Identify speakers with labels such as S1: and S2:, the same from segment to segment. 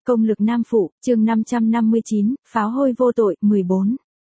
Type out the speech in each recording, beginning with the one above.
S1: Công lực nam phụ, chương 559, pháo hôi vô tội, 14.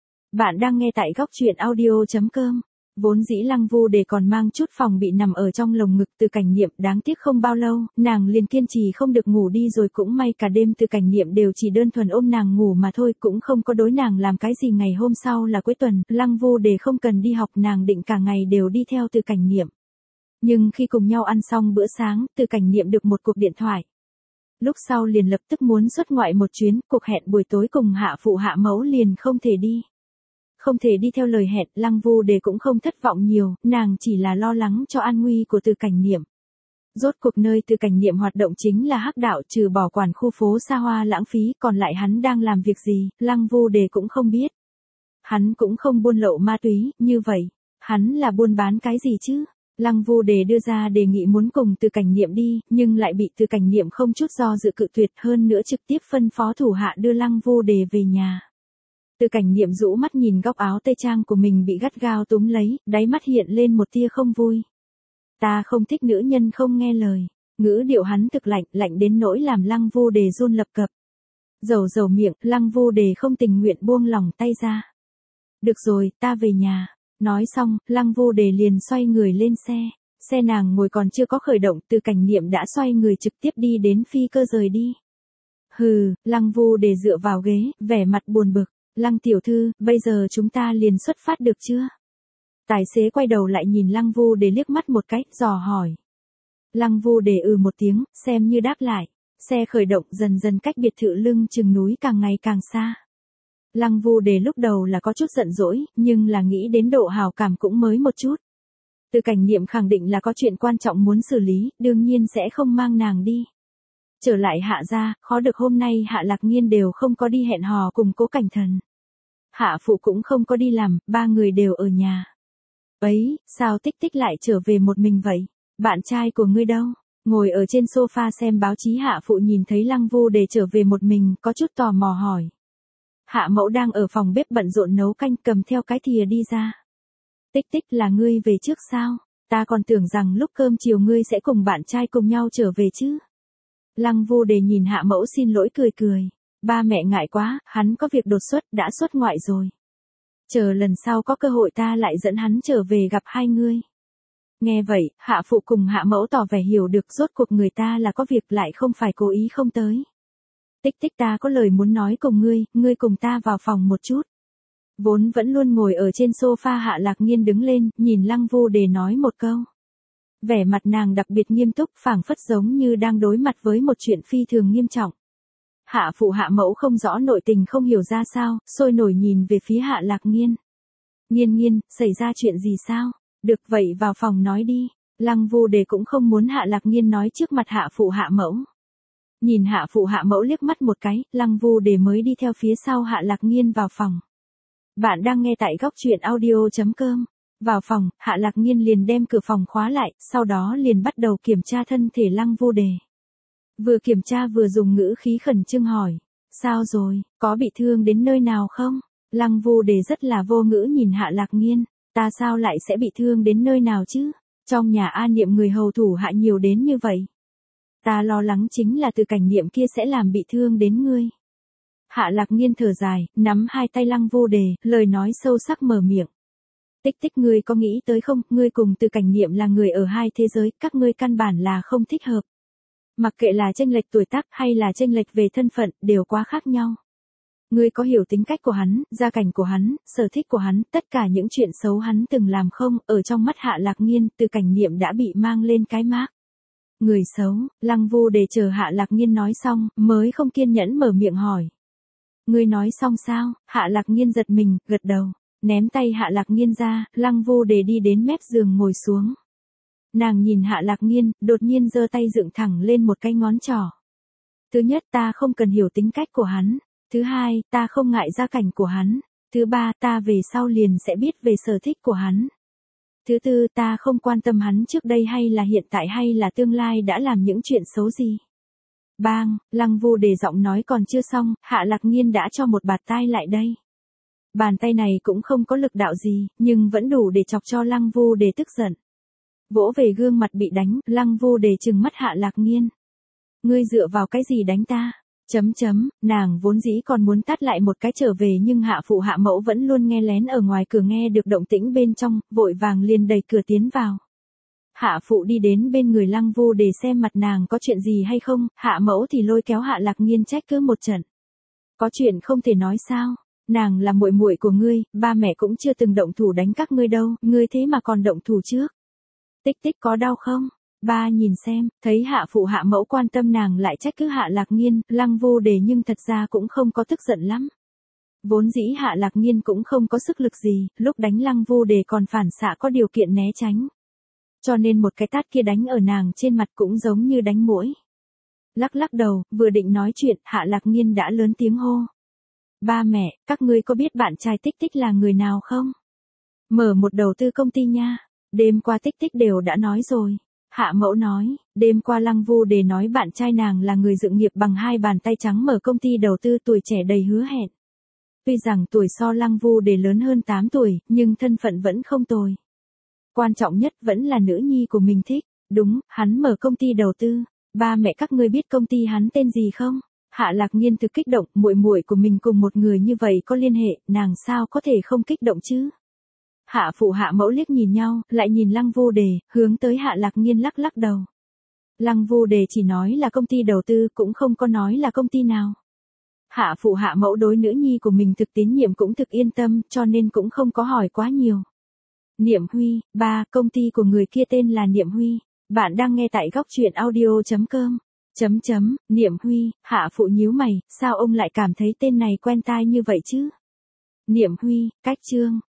S1: Bạn đang nghe tại góc truyện audio.com. Vốn dĩ Lăng Vu Đề còn mang chút phòng bị nằm ở trong lồng ngực Từ Cảnh Niệm, đáng tiếc không bao lâu, nàng liền kiên trì không được ngủ đi rồi, cũng may cả đêm Từ Cảnh Niệm đều chỉ đơn thuần ôm nàng ngủ mà thôi, cũng không có đối nàng làm cái gì. Ngày hôm sau là cuối tuần, Lăng Vu Đề không cần đi học, nàng định cả ngày đều đi theo Từ Cảnh Niệm. Nhưng khi cùng nhau ăn xong bữa sáng, Từ Cảnh Niệm được một cuộc điện thoại. Lúc sau liền lập tức muốn xuất ngoại một chuyến, cuộc hẹn buổi tối cùng hạ phụ hạ mẫu liền không thể đi. Không thể đi theo lời hẹn, Lăng Vu Đề cũng không thất vọng nhiều, nàng chỉ là lo lắng cho an nguy của Từ Cảnh Niệm. Rốt cuộc nơi Từ Cảnh Niệm hoạt động chính là hắc đạo, trừ bỏ quản khu phố xa hoa lãng phí, còn lại hắn đang làm việc gì, Lăng Vu Đề cũng không biết. Hắn cũng không buôn lậu ma túy, như vậy, hắn là buôn bán cái gì chứ? Lăng Vu Đề đưa ra đề nghị muốn cùng Từ Cảnh Niệm đi, nhưng lại bị Từ Cảnh Niệm không chút do dự cự tuyệt, hơn nữa trực tiếp phân phó thủ hạ đưa Lăng Vu Đề về nhà. Từ Cảnh Niệm rũ mắt nhìn góc áo tây trang của mình bị gắt gao túm lấy, đáy mắt hiện lên một tia không vui. Ta không thích nữ nhân không nghe lời. Ngữ điệu hắn thực lạnh, lạnh đến nỗi làm Lăng Vu Đề run lập cập. Dầu miệng, Lăng Vu Đề không tình nguyện buông lỏng tay ra. Được rồi, ta về nhà. Nói xong, Lăng Vu Đề liền xoay người lên xe. Xe nàng ngồi còn chưa có khởi động, Từ Cảnh Niệm đã xoay người trực tiếp đi đến phi cơ rời đi. Hừ, Lăng Vu Đề dựa vào ghế, vẻ mặt buồn bực. Lăng tiểu thư, bây giờ chúng ta liền xuất phát được chưa? Tài xế quay đầu lại nhìn Lăng Vu Đề liếc mắt một cái, dò hỏi. Lăng Vu Đề một tiếng, xem như đáp lại. Xe khởi động, dần dần cách biệt thự lưng chừng núi càng ngày càng xa. Lăng Vu Đề lúc đầu là có chút giận dỗi, nhưng là nghĩ đến độ hào cảm cũng mới một chút. Từ Cảnh Niệm khẳng định là có chuyện quan trọng muốn xử lý, đương nhiên sẽ không mang nàng đi. Trở lại Hạ gia, khó được hôm nay Hạ Lạc Nghiên đều không có đi hẹn hò cùng Cố Cảnh Thần. Hạ phụ cũng không có đi làm, ba người đều ở nhà. Ấy, sao Tích Tích lại trở về một mình vậy? Bạn trai của ngươi đâu? Ngồi ở trên sofa xem báo chí Hạ phụ nhìn thấy Lăng Vu Đề trở về một mình, có chút tò mò hỏi. Hạ mẫu đang ở phòng bếp bận rộn nấu canh, cầm theo cái thìa đi ra. Tích Tích, là ngươi về trước sao? Ta còn tưởng rằng lúc cơm chiều ngươi sẽ cùng bạn trai cùng nhau trở về chứ. Lăng Vu Đề nhìn Hạ mẫu xin lỗi cười cười. Ba mẹ ngại quá, hắn có việc đột xuất, đã xuất ngoại rồi. Chờ lần sau có cơ hội ta lại dẫn hắn trở về gặp hai ngươi. Nghe vậy, Hạ phụ cùng Hạ mẫu tỏ vẻ hiểu được, rốt cuộc người ta là có việc lại không phải cố ý không tới. Tích Tích, ta có lời muốn nói cùng ngươi cùng ta vào phòng một chút. Vốn vẫn luôn ngồi ở trên sofa Hạ Lạc Nghiên đứng lên, nhìn Lăng Vu Đề nói một câu. Vẻ mặt nàng đặc biệt nghiêm túc, phảng phất giống như đang đối mặt với một chuyện phi thường nghiêm trọng. Hạ phụ Hạ mẫu không rõ nội tình, không hiểu ra sao, sôi nổi nhìn về phía Hạ Lạc Nghiên. Nghiên, xảy ra chuyện gì sao? Được vậy vào phòng nói đi. Lăng Vu Đề cũng không muốn Hạ Lạc Nghiên nói trước mặt Hạ phụ Hạ mẫu. Nhìn Hạ phụ Hạ mẫu liếc mắt một cái, Lăng Vu Đề mới đi theo phía sau Hạ Lạc Nghiên vào phòng. Bạn đang nghe tại góc truyện audio.com. Vào phòng, Hạ Lạc Nghiên liền đem cửa phòng khóa lại, sau đó liền bắt đầu kiểm tra thân thể Lăng Vu Đề. Vừa kiểm tra vừa dùng ngữ khí khẩn trương hỏi. Sao rồi, có bị thương đến nơi nào không? Lăng Vu Đề rất là vô ngữ nhìn Hạ Lạc Nghiên. Ta sao lại sẽ bị thương đến nơi nào chứ? Trong nhà A Niệm người hầu thủ hạ nhiều đến như vậy. Ta lo lắng chính là Từ Cảnh Niệm kia sẽ làm bị thương đến ngươi. Hạ Lạc Nghiên thở dài, nắm hai tay Lăng Vu Đề, lời nói sâu sắc mở miệng. Tích Tích, ngươi có nghĩ tới không, ngươi cùng Từ Cảnh Niệm là người ở hai thế giới, các ngươi căn bản là không thích hợp. Mặc kệ là chênh lệch tuổi tác hay là chênh lệch về thân phận, đều quá khác nhau. Ngươi có hiểu tính cách của hắn, gia cảnh của hắn, sở thích của hắn, tất cả những chuyện xấu hắn từng làm không? Ở trong mắt Hạ Lạc Nghiên, Từ Cảnh Niệm đã bị mang lên cái mác. Người xấu. Lăng Vu Đề chờ Hạ Lạc Nghiên nói xong, mới không kiên nhẫn mở miệng hỏi. Ngươi nói xong sao? Hạ Lạc Nghiên giật mình, gật đầu. Ném tay Hạ Lạc Nghiên ra, Lăng Vu Đề đi đến mép giường ngồi xuống. Nàng nhìn Hạ Lạc Nghiên, đột nhiên giơ tay dựng thẳng lên một cái ngón trỏ. Thứ nhất, ta không cần hiểu tính cách của hắn. Thứ hai, ta không ngại gia cảnh của hắn. Thứ ba, ta về sau liền sẽ biết về sở thích của hắn. Thứ tư, ta không quan tâm hắn trước đây hay là hiện tại hay là tương lai đã làm những chuyện xấu gì. Bang, Lăng Vu Đề giọng nói còn chưa xong, Hạ Lạc Nghiên đã cho một bạt tai lại đây. Bàn tay này cũng không có lực đạo gì, nhưng vẫn đủ để chọc cho Lăng Vu Đề tức giận. Vỗ về gương mặt bị đánh, Lăng Vu Đề trừng mắt Hạ Lạc Nghiên. Ngươi dựa vào cái gì đánh ta? Nàng vốn dĩ còn muốn tát lại một cái trở về nhưng hạ phụ hạ mẫu vẫn luôn nghe lén ở ngoài cửa nghe được động tĩnh bên trong, vội vàng liền đẩy cửa tiến vào. Hạ phụ đi đến bên người Lăng Vu để xem mặt nàng có chuyện gì hay không, hạ mẫu thì lôi kéo Hạ Lạc Nghiên trách cứ một trận. Có chuyện không thể nói sao? Nàng là muội muội của ngươi, ba mẹ cũng chưa từng động thủ đánh các ngươi đâu, ngươi thế mà còn động thủ trước. Tích tích có đau không? Ba nhìn xem, thấy hạ phụ hạ mẫu quan tâm nàng lại trách cứ Hạ Lạc Nghiên, Lăng Vu Đề nhưng thật ra cũng không có tức giận lắm. Vốn dĩ Hạ Lạc Nghiên cũng không có sức lực gì, lúc đánh Lăng Vu Đề còn phản xạ có điều kiện né tránh. Cho nên một cái tát kia đánh ở nàng trên mặt cũng giống như đánh muỗi. Lắc lắc đầu, vừa định nói chuyện, Hạ Lạc Nghiên đã lớn tiếng hô. Ba mẹ, các ngươi có biết bạn trai Tích Tích là người nào không? Mở một đầu tư công ty nha. Đêm qua Tích Tích đều đã nói rồi. Hạ mẫu nói, đêm qua Lăng Vu Đề nói bạn trai nàng là người dựng nghiệp bằng hai bàn tay trắng mở công ty đầu tư tuổi trẻ đầy hứa hẹn. Tuy rằng tuổi so Lăng Vu Đề lớn hơn 8 tuổi, nhưng thân phận vẫn không tồi. Quan trọng nhất vẫn là nữ nhi của mình thích. Đúng, hắn mở công ty đầu tư. Ba mẹ các ngươi biết công ty hắn tên gì không? Hạ Lạc Nghiên thực kích động, muội muội của mình cùng một người như vậy có liên hệ, nàng sao có thể không kích động chứ? Hạ phụ hạ mẫu liếc nhìn nhau, lại nhìn Lăng Vu Đề, hướng tới Hạ Lạc Nghiên lắc lắc đầu. Lăng Vu Đề chỉ nói là công ty đầu tư, cũng không có nói là công ty nào. Hạ phụ hạ mẫu đối nữ nhi của mình thực tín nhiệm cũng thực yên tâm, cho nên cũng không có hỏi quá nhiều. Niệm Huy, ba, công ty của người kia tên là Niệm Huy. Bạn đang nghe tại góc truyện audio.com. Niệm Huy, hạ phụ nhíu mày, sao ông lại cảm thấy tên này quen tai như vậy chứ? Niệm Huy, cách chương.